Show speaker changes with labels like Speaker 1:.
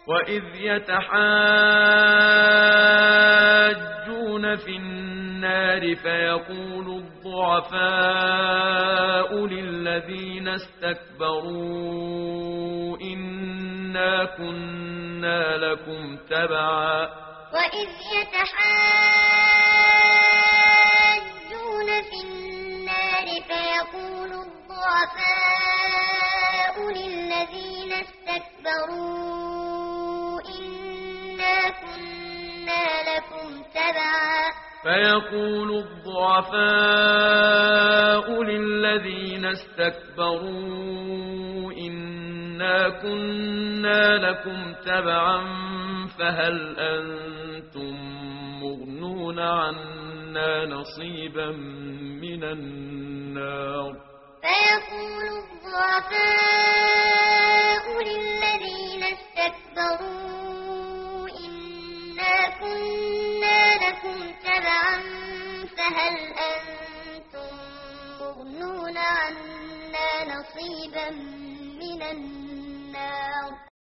Speaker 1: وإذ يتحاجون في النار فيقول الضعفاء للذين استكبروا إنا كنا لكم تبعا
Speaker 2: وإذ يتحاجون في النار فيقول الضعفاء للذين استكبروا إنا كنا لكم تبعا
Speaker 1: فيقول الضعفاء للذين استكبروا إنا كنا لكم تبعا فهل أنتم مغنون عنا نصيبا من النار
Speaker 2: فيقول الضعفاء للذين استكبروا إنا كنا لكم تبعا فهل أنتم مغنون عنا نصيبا من النار